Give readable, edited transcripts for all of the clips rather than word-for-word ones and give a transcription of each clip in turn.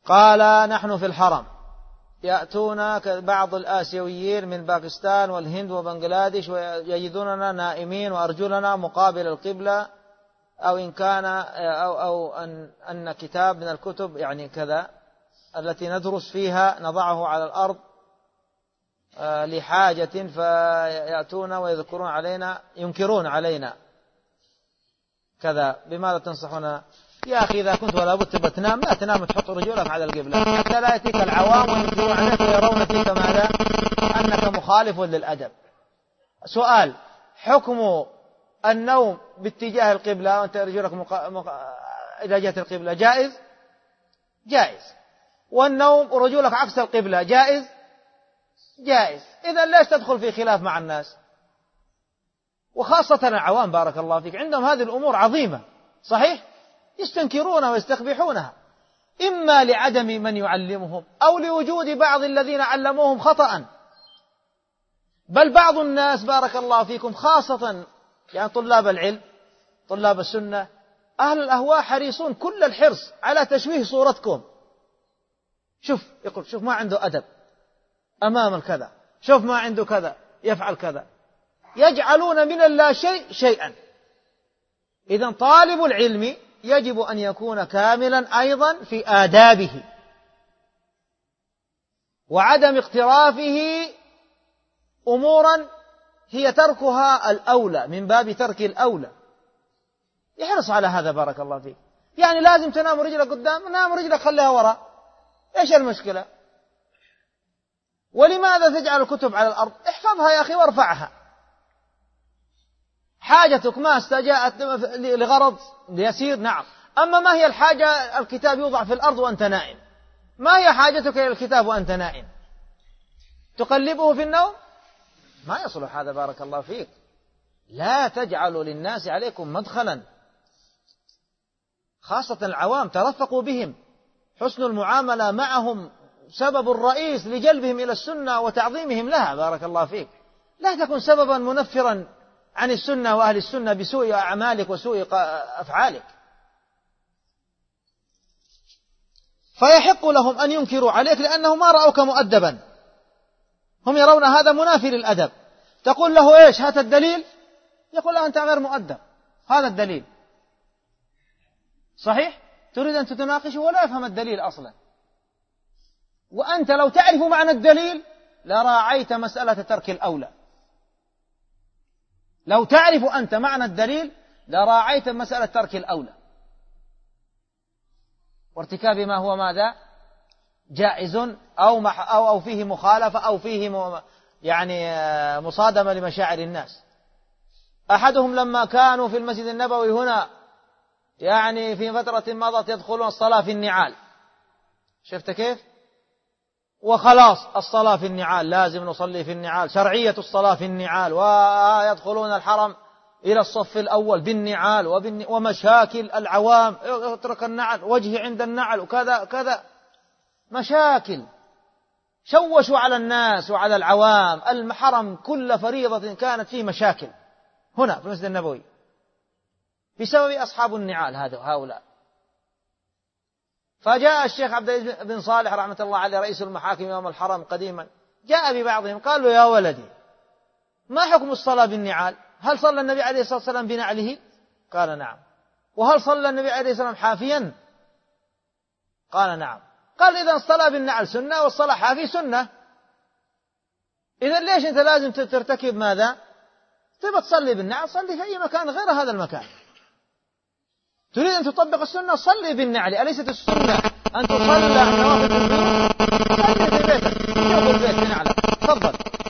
قال نحن في الحرم يأتون بعض الآسيويين من باكستان والهند وبنغلاديش ويجدوننا نائمين وأرجلنا مقابل القبلة، أو إن كان أو أن كتاب من الكتب يعني كذا التي ندرس فيها نضعه على الأرض لحاجة، فيأتون ويذكرون علينا ينكرون علينا كذا. بماذا تنصحنا؟ يا أخي إذا كنت ولا بد تنام لا تنام تحط رجولك على القبلة حتى لا يأتيك العوام وينكرون عليك ويرون فيك ماذا؟ أنك مخالف للأدب. سؤال: حكم النوم باتجاه القبلة وأنت رجولك إلى جهة القبلة جائز؟ جائز. والنوم ورجولك عكس القبلة جائز؟ جائز. إذا ليش تدخل في خلاف مع الناس؟ وخاصة العوام بارك الله فيك عندهم هذه الأمور عظيمة، صحيح؟ يستنكرونها ويستقبحونها، إما لعدم من يعلمهم أو لوجود بعض الذين علموهم خطأ. بل بعض الناس بارك الله فيكم خاصة يعني طلاب العلم طلاب السنة أهل الأهواء حريصون كل الحرص على تشويه صورتكم. يقول شوف ما عنده أدب أمام الكذا، شوف ما عنده كذا يفعل كذا، يجعلون من اللا شيء شيئا. إذن طالب العلم يجب أن يكون كاملا أيضا في آدابه وعدم اقترافه أمورا هي تركها الأولى من باب ترك الأولى. يحرص على هذا بارك الله فيك. يعني لازم تنام رجلك قدام، نام رجلك خليها وراء، إيش المشكلة؟ ولماذا تجعل الكتب على الأرض؟ احفظها يا أخي وارفعها. حاجتك ما استجاءت لغرض يسير نعم، أما ما هي الحاجة الكتاب يوضع في الأرض وأنت نائم؟ ما هي حاجتك إلى الكتاب وأنت نائم؟ تقلبه في النوم؟ ما يصلح هذا بارك الله فيك. لا تجعلوا للناس عليكم مدخلا، خاصة العوام ترفقوا بهم. حسن المعاملة معهم سبب الرئيس لجلبهم إلى السنة وتعظيمهم لها بارك الله فيك. لا تكن سببا منفرا عن السنة وأهل السنة بسوء أعمالك وسوء أفعالك. فيحق لهم أن ينكروا عليك لأنه ما رأوك مؤدبا، هم يرون هذا منافي للأدب. تقول له إيش؟ هات الدليل، يقول أنت غير مؤدب، هذا الدليل. صحيح؟ تريد أن تتناقشه ولا يفهم الدليل أصلا. وأنت لو تعرف معنى الدليل لراعيت مسألة ترك الأولى. لو تعرف أنت معنى الدليل لراعيت مسألة ترك الأولى وارتكاب ما هو ماذا؟ جائز أو فيه مخالفة أو فيه يعني مصادمة لمشاعر الناس. أحدهم لما كانوا في المسجد النبوي هنا يعني في فترة مضت يدخلون الصلاة في النعال، شفت كيف؟ وخلاص الصلاة في النعال، لازم نصلي في النعال، شرعية الصلاة في النعال، ويدخلون الحرم إلى الصف الأول بالنعال ومشاكل العوام، اترك النعل، وجهي عند النعل وكذا كذا، مشاكل شوشوا على الناس وعلى العوام. الحرم كل فريضة كانت فيه مشاكل هنا في المسجد النبوي بسبب أصحاب النعال هؤلاء. فجاء الشيخ عبد العزيز بن صالح رحمة الله عليه رئيس المحاكم يوم الحرم قديما، جاء ببعضهم قال له يا ولدي ما حكم الصلاة بالنعال؟ هل صلى النبي عليه الصلاة والسلام بنعله؟ قال نعم. وهل صلى النبي عليه الصلاة والسلام حافيا؟ قال نعم. قال إذا الصلاة بالنعل سنة والصلاة حافي سنة، إذا ليش أنت لازم ترتكب ماذا؟ تبى تصلي بالنعل صلي في أي مكان غير هذا المكان. تريد أن تطبق السنة صلي بالنعل، أليست السنة أن تصلي النوافل في البيوت؟ صلي في بيتك، جوب البيت بنعلك، تفضل.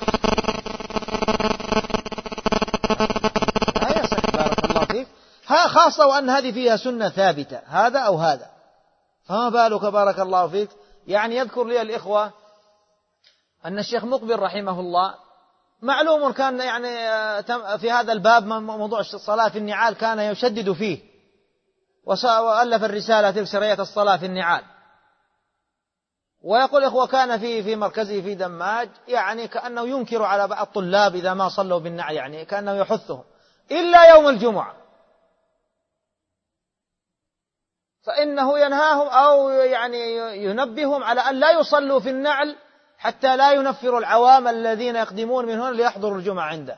لا يصح بارك الله فيك، خاصة وأن هذه فيها سنة ثابتة هذا أو هذا، فما بالك بارك الله فيك. يعني يذكر لي الإخوة أن الشيخ مقبل رحمه الله معلوم كان يعني في هذا الباب موضوع الصلاة في النعال كان يشدد فيه، وألف الرسالة تلك شرعية الصلاة في النعال. ويقول إخوة كان في مركزه في دماج يعني كأنه ينكر على بعض الطلاب إذا ما صلوا بالنعل، يعني كأنه يحثهم إلا يوم الجمعة. فإنه ينهاهم أو يعني ينبههم على أن لا يصلوا في النعل حتى لا ينفروا العوام الذين يقدمون من هنا ليحضروا الجمعة عنده.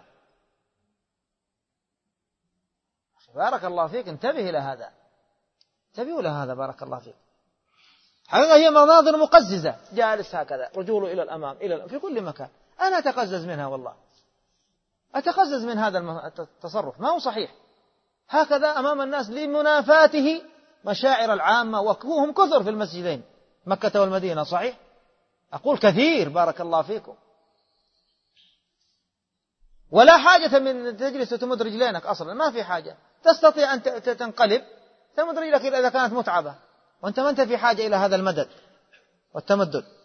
بارك الله فيك، انتبه إلى هذا، انتبهوا إلى هذا، بارك الله فيك. حقيقة هي مناظر مقززة، جالس هكذا رجوله إلى الأمام في كل مكان. أنا أتقزز منها والله، أتقزز من هذا التصرف، ما هو صحيح هكذا أمام الناس لمنافاته مشاعر العامة، وهم كثر في المسجدين مكة والمدينة، صحيح، أقول كثير، بارك الله فيكم. ولا حاجة من تجلس وتمد رجلينك أصلا، ما في حاجة، تستطيع أن تنقلب تمد رجلك إذا كانت متعبة، وأنت ما أنت في حاجة إلى هذا المدد والتمدد.